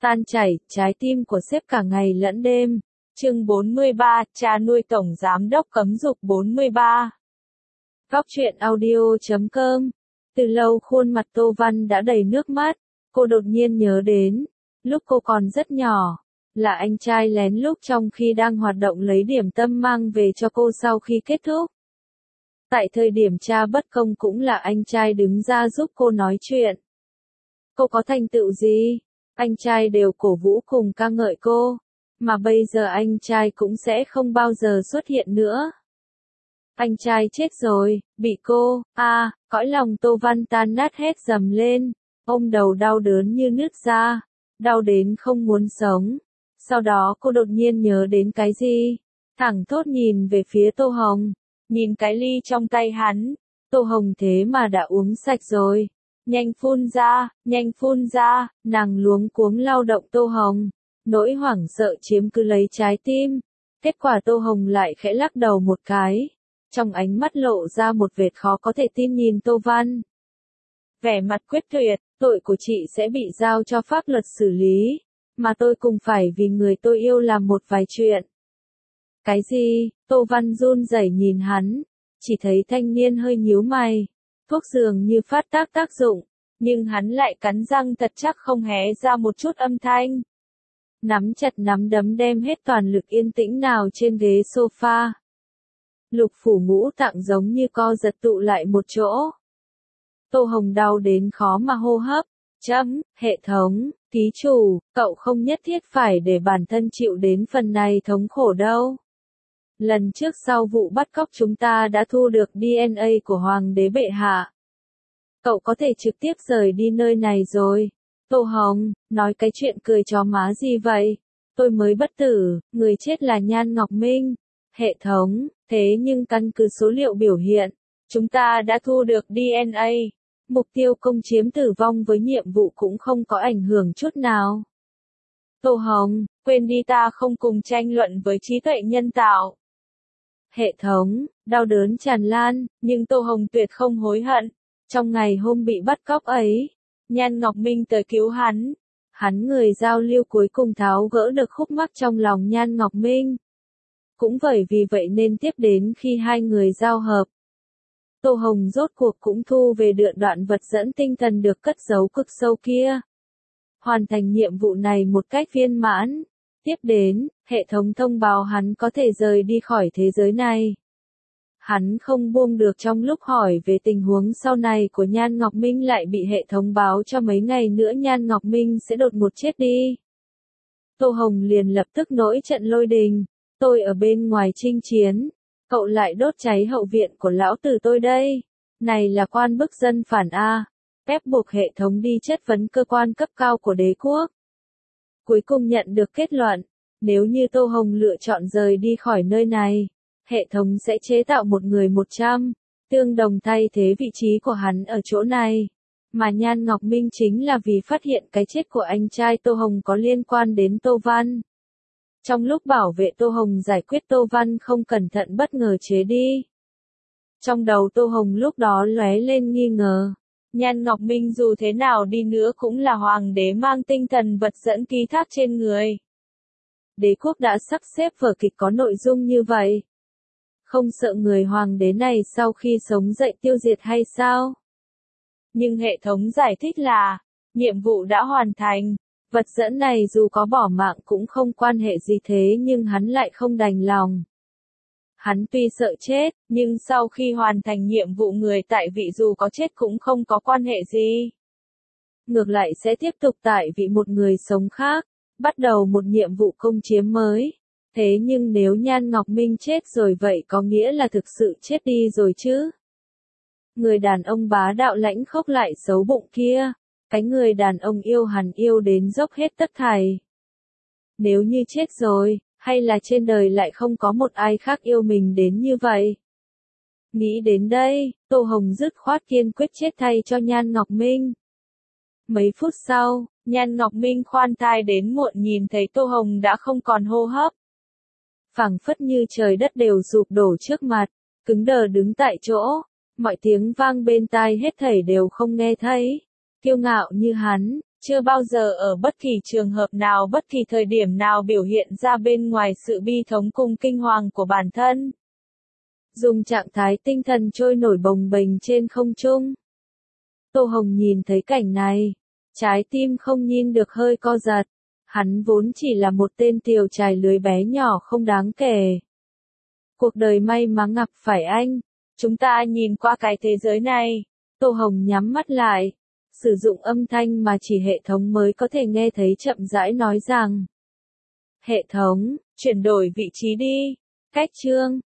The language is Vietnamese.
Tan chảy, trái tim của sếp cả ngày lẫn đêm. Chương 43, cha nuôi tổng giám đốc cấm dục 43. Góc truyện audio.com. Từ lâu khuôn mặt Tô Văn đã đầy nước mắt, cô đột nhiên nhớ đến, lúc cô còn rất nhỏ, là anh trai lén lút trong khi đang hoạt động lấy điểm tâm mang về cho cô sau khi kết thúc. Tại thời điểm cha bất công cũng là anh trai đứng ra giúp cô nói chuyện. Cô có thành tựu gì? Anh trai đều cổ vũ cùng ca ngợi cô, mà bây giờ anh trai cũng sẽ không bao giờ xuất hiện nữa. Anh trai chết rồi, bị cô, cõi lòng Tô Văn tan nát hết dầm lên, ôm đầu đau đớn như nứt ra, đau đến không muốn sống. Sau đó cô đột nhiên nhớ đến cái gì, thẳng thốt nhìn về phía Tô Hồng, nhìn cái ly trong tay hắn, Tô Hồng thế mà đã uống sạch rồi. Nhanh phun ra, nàng luống cuống lao động Tô Hồng, nỗi hoảng sợ chiếm cứ lấy trái tim. Kết quả Tô Hồng lại khẽ lắc đầu một cái, trong ánh mắt lộ ra một vệt khó có thể tin nhìn Tô Văn. Vẻ mặt quyết tuyệt, tội của chị sẽ bị giao cho pháp luật xử lý, mà tôi cùng phải vì người tôi yêu làm một vài chuyện. Cái gì? Tô Văn run rẩy nhìn hắn, chỉ thấy thanh niên hơi nhíu mày. Thuốc dường như phát tác dụng, nhưng hắn lại cắn răng thật chắc không hé ra một chút âm thanh. Nắm chặt nắm đấm đem hết toàn lực yên tĩnh nào trên ghế sofa. Lục phủ ngũ tạng giống như co giật tụ lại một chỗ. Tô Hồng đau đến khó mà hô hấp. Hệ thống, ký chủ, cậu không nhất thiết phải để bản thân chịu đến phần này thống khổ đâu. Lần trước sau vụ bắt cóc chúng ta đã thu được DNA của Hoàng đế bệ hạ. Cậu có thể trực tiếp rời đi nơi này rồi. Tô Hồng, nói cái chuyện cười chó má gì vậy? Tôi mới bất tử, người chết là Nhan Ngọc Minh. Hệ thống, thế nhưng căn cứ số liệu biểu hiện, chúng ta đã thu được DNA. Mục tiêu công chiếm tử vong với nhiệm vụ cũng không có ảnh hưởng chút nào. Tô Hồng, quên đi, ta không cùng tranh luận với trí tuệ nhân tạo. Hệ thống, đau đớn tràn lan, nhưng Tô Hồng tuyệt không hối hận. Trong ngày hôm bị bắt cóc ấy, Nhan Ngọc Minh tới cứu hắn. Hắn người giao lưu cuối cùng tháo gỡ được khúc mắc trong lòng Nhan Ngọc Minh. Cũng bởi vì vậy nên tiếp đến khi hai người giao hợp, Tô Hồng rốt cuộc cũng thu về được đoạn vật dẫn tinh thần được cất giấu cực sâu kia. Hoàn thành nhiệm vụ này một cách viên mãn. Tiếp đến, hệ thống thông báo hắn có thể rời đi khỏi thế giới này. Hắn không buông được trong lúc hỏi về tình huống sau này của Nhan Ngọc Minh lại bị hệ thống báo cho mấy ngày nữa Nhan Ngọc Minh sẽ đột ngột chết đi. Tô Hồng liền lập tức nổi trận lôi đình. Tôi ở bên ngoài chinh chiến, cậu lại đốt cháy hậu viện của lão tử tôi đây. Này là quan bức dân phản A. Ép buộc hệ thống đi chất vấn cơ quan cấp cao của đế quốc. Cuối cùng nhận được kết luận, nếu như Tô Hồng lựa chọn rời đi khỏi nơi này, hệ thống sẽ chế tạo một người 100, tương đồng thay thế vị trí của hắn ở chỗ này. Mà Nhan Ngọc Minh chính là vì phát hiện cái chết của anh trai Tô Hồng có liên quan đến Tô Văn. Trong lúc bảo vệ Tô Hồng giải quyết Tô Văn không cẩn thận bất ngờ chế đi. Trong đầu Tô Hồng lúc đó lóe lên nghi ngờ. Nhan Ngọc Minh dù thế nào đi nữa cũng là hoàng đế mang tinh thần vật dẫn ký thác trên người. Đế quốc đã sắp xếp vở kịch có nội dung như vậy. Không sợ người hoàng đế này sau khi sống dậy tiêu diệt hay sao? Nhưng hệ thống giải thích là, nhiệm vụ đã hoàn thành, vật dẫn này dù có bỏ mạng cũng không quan hệ gì thế nhưng hắn lại không đành lòng. Hắn tuy sợ chết, nhưng sau khi hoàn thành nhiệm vụ người tại vị dù có chết cũng không có quan hệ gì. Ngược lại sẽ tiếp tục tại vị một người sống khác, bắt đầu một nhiệm vụ công chiếm mới. Thế nhưng nếu Nhan Ngọc Minh chết rồi vậy có nghĩa là thực sự chết đi rồi chứ? Người đàn ông bá đạo lãnh khốc lại xấu bụng kia, cái người đàn ông yêu hắn yêu đến dốc hết tất thảy. Nếu như chết rồi, hay là trên đời lại không có một ai khác yêu mình đến như vậy? Nghĩ đến đây, Tô Hồng dứt khoát kiên quyết chết thay cho Nhan Ngọc Minh. Mấy phút sau, Nhan Ngọc Minh khoan thai đến muộn nhìn thấy Tô Hồng đã không còn hô hấp. Phảng phất như trời đất đều sụp đổ trước mặt, cứng đờ đứng tại chỗ, mọi tiếng vang bên tai hết thảy đều không nghe thấy. Kiêu ngạo như hắn, chưa bao giờ ở bất kỳ trường hợp nào bất kỳ thời điểm nào biểu hiện ra bên ngoài sự bi thống cùng kinh hoàng của bản thân. Dùng trạng thái tinh thần trôi nổi bồng bềnh trên không trung. Tô Hồng nhìn thấy cảnh này, trái tim không nhìn được hơi co giật. Hắn vốn chỉ là một tên tiểu trài lưới bé nhỏ không đáng kể. Cuộc đời may mắn gặp phải anh. Chúng ta nhìn qua cái thế giới này. Tô Hồng nhắm mắt lại. Sử dụng âm thanh mà chỉ hệ thống mới có thể nghe thấy chậm rãi nói rằng. Hệ thống, chuyển đổi vị trí đi. Cách chương.